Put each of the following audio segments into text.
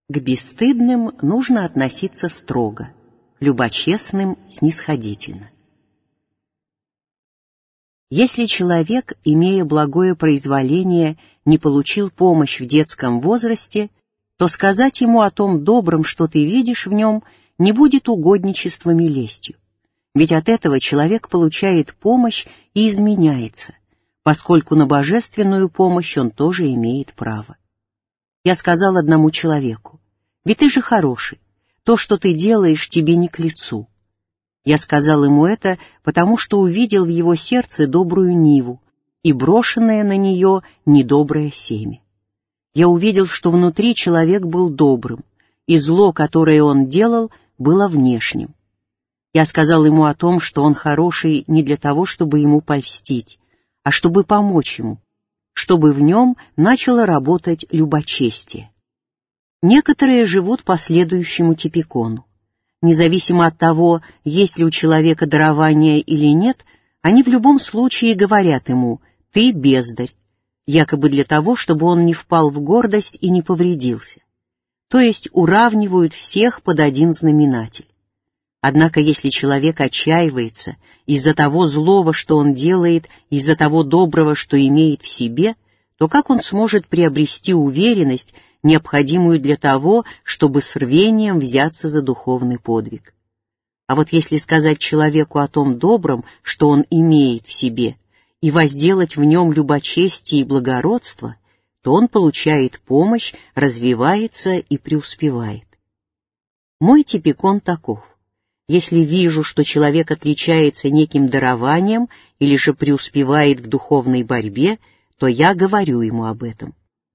К бесстыдным нужно относиться строго, к любочестным — снисходительно. Если человек, имея благое произволение, не получил помощь в детском возрасте, то сказать ему о том добром, что ты видишь в нем, не будет угодничеством и лестью. Ведь от этого человек получает помощь и изменяется, поскольку на божественную помощь он тоже имеет право. Я сказал одному человеку: «Ведь ты же хороший, то, что ты делаешь, тебе не к лицу». Я сказал ему это, потому что увидел в его сердце добрую ниву и брошенное на нее недоброе семя. Я увидел, что внутри человек был добрым, и зло, которое он делал, было внешним. Я сказал ему о том, что он хороший не для того, чтобы ему польстить, а чтобы помочь ему, чтобы в нем начало работать любочестие. Некоторые живут по следующему типикону. Независимо от того, есть ли у человека дарование или нет, они в любом случае говорят ему: «Ты бездарь», якобы для того, чтобы он не впал в гордость и не повредился. То есть уравнивают всех под один знаменатель. Однако если человек отчаивается из-за того злого, что он делает, из-за того доброго, что имеет в себе, то как он сможет приобрести уверенность, необходимую для того, чтобы с рвением взяться за духовный подвиг? А вот если сказать человеку о том добром, что он имеет в себе, и возделать в нем любочестие и благородство, то он получает помощь, развивается и преуспевает. Мой типикон таков: если вижу, что человек отличается неким дарованием или же преуспевает в духовной борьбе, то я говорю ему об этом.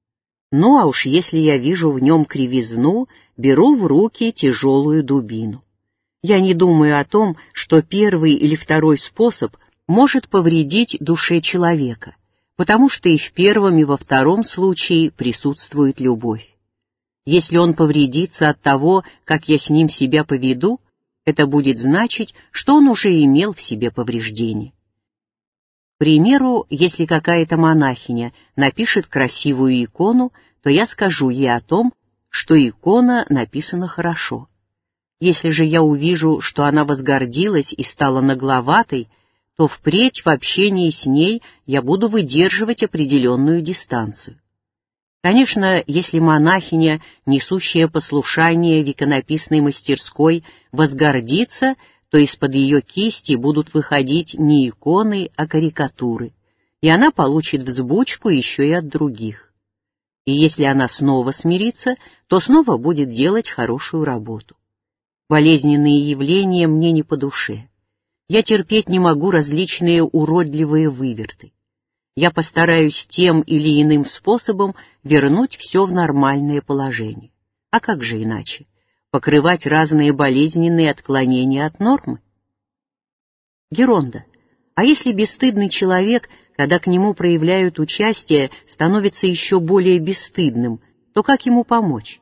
Ну а уж если я вижу в нем кривизну, беру в руки тяжелую дубину. Я не думаю о том, что первый или второй способ может повредить душе человека, потому что и в первом, и во втором случае присутствует любовь. Если он повредится от того, как я с ним себя поведу, это будет значить, что он уже имел в себе повреждение. К примеру, если какая-то монахиня напишет красивую икону, то я скажу ей о том, что икона написана хорошо. Если же я увижу, что она возгордилась и стала нагловатой, то впредь в общении с ней я буду выдерживать определенную дистанцию. Конечно, если монахиня, несущая послушание в иконописной мастерской, возгордится, то из-под ее кисти будут выходить не иконы, а карикатуры, и она получит взбучку еще и от других. И если она снова смирится, то снова будет делать хорошую работу. Болезненные явления мне не по душе. Я терпеть не могу различные уродливые выверты. Я постараюсь тем или иным способом вернуть все в нормальное положение. А как же иначе? Покрывать разные болезненные отклонения от нормы? Геронда, а если бесстыдный человек, когда к нему проявляют участие, становится еще более бесстыдным, то как ему помочь?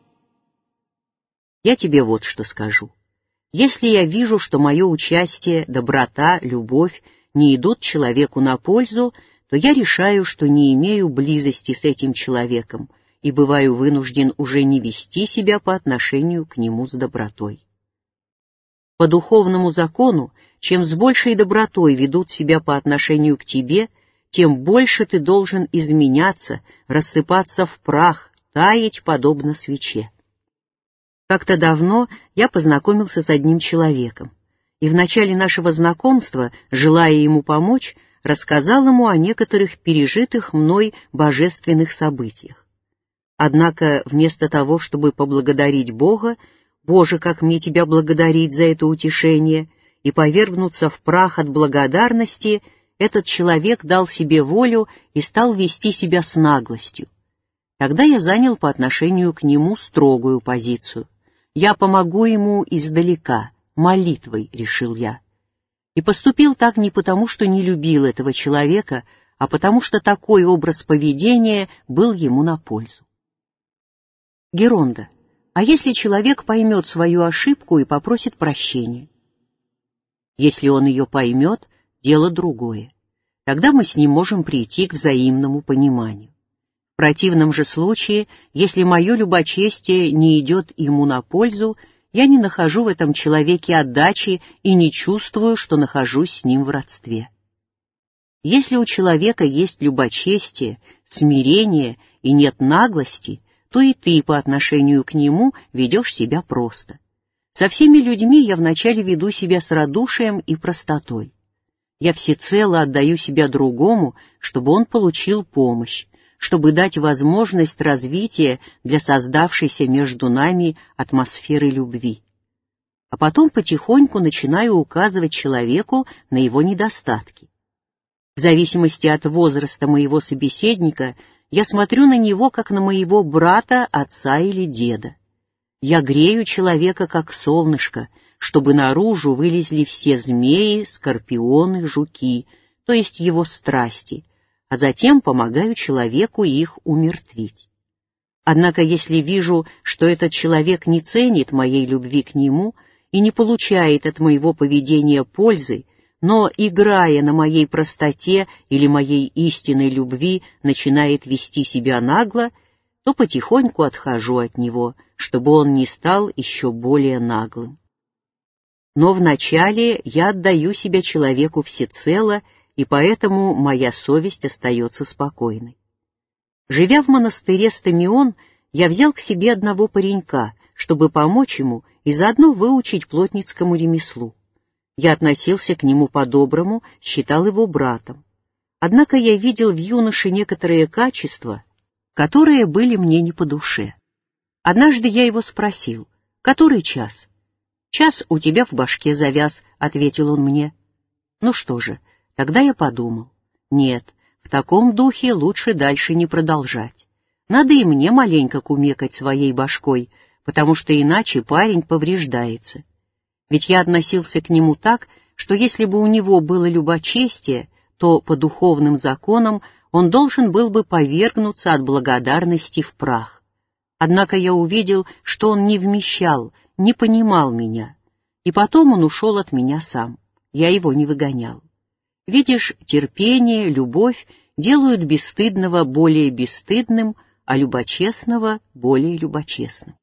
Я тебе вот что скажу. Если я вижу, что мое участие, доброта, любовь не идут человеку на пользу, то я решаю, что не имею близости с этим человеком и бываю вынужден уже не вести себя по отношению к нему с добротой. По духовному закону, чем с большей добротой ведут себя по отношению к тебе, тем больше ты должен изменяться, рассыпаться в прах, таять подобно свече. Как-то давно я познакомился с одним человеком, и в начале нашего знакомства, желая ему помочь, рассказал ему о некоторых пережитых мной божественных событиях. Однако вместо того, чтобы поблагодарить Бога, «Боже, как мне Тебя благодарить за это утешение», и повергнуться в прах от благодарности, этот человек дал себе волю и стал вести себя с наглостью. Тогда я занял по отношению к нему строгую позицию. Я помогу ему издалека, молитвой, решил я. И поступил так не потому, что не любил этого человека, а потому что такой образ поведения был ему на пользу. Геронда, а если человек поймет свою ошибку и попросит прощения? Если он ее поймет, дело другое. Тогда мы с ним можем прийти к взаимному пониманию. В противном же случае, если мое любочестие не идет ему на пользу, я не нахожу в этом человеке отдачи и не чувствую, что нахожусь с ним в родстве. Если у человека есть любочестие, смирение и нет наглости, то и ты по отношению к нему ведешь себя просто. Со всеми людьми я вначале веду себя с радушием и простотой. Я всецело отдаю себя другому, чтобы он получил помощь, чтобы дать возможность развития для создавшейся между нами атмосферы любви. А потом потихоньку начинаю указывать человеку на его недостатки. В зависимости от возраста моего собеседника я смотрю на него как на моего брата, отца или деда. Я грею человека как солнышко, чтобы наружу вылезли все змеи, скорпионы, жуки, то есть его страсти, а затем помогаю человеку их умертвить. Однако если вижу, что этот человек не ценит моей любви к нему и не получает от моего поведения пользы, но, играя на моей простоте или моей истинной любви, начинает вести себя нагло, то потихоньку отхожу от него, чтобы он не стал еще более наглым. Но вначале я отдаю себя человеку всецело, и поэтому моя совесть остается спокойной. Живя в монастыре Стамион, я взял к себе одного паренька, чтобы помочь ему и заодно выучить плотницкому ремеслу. Я относился к нему по-доброму, считал его братом. Однако я видел в юноше некоторые качества, которые были мне не по душе. Однажды я его спросил: «Который час?» «Час у тебя в башке завяз», — ответил он мне. Ну что же, тогда я подумал: нет, в таком духе лучше дальше не продолжать. Надо и мне маленько кумекать своей башкой, потому что иначе парень повреждается. Ведь я относился к нему так, что если бы у него было любочестие, то по духовным законам он должен был бы повергнуться от благодарности в прах. Однако я увидел, что он не вмещал, не понимал меня, и потом он ушел от меня сам. Я его не выгонял. Видишь, терпение, любовь делают бесстыдного более бесстыдным, а любочестного более любочестным.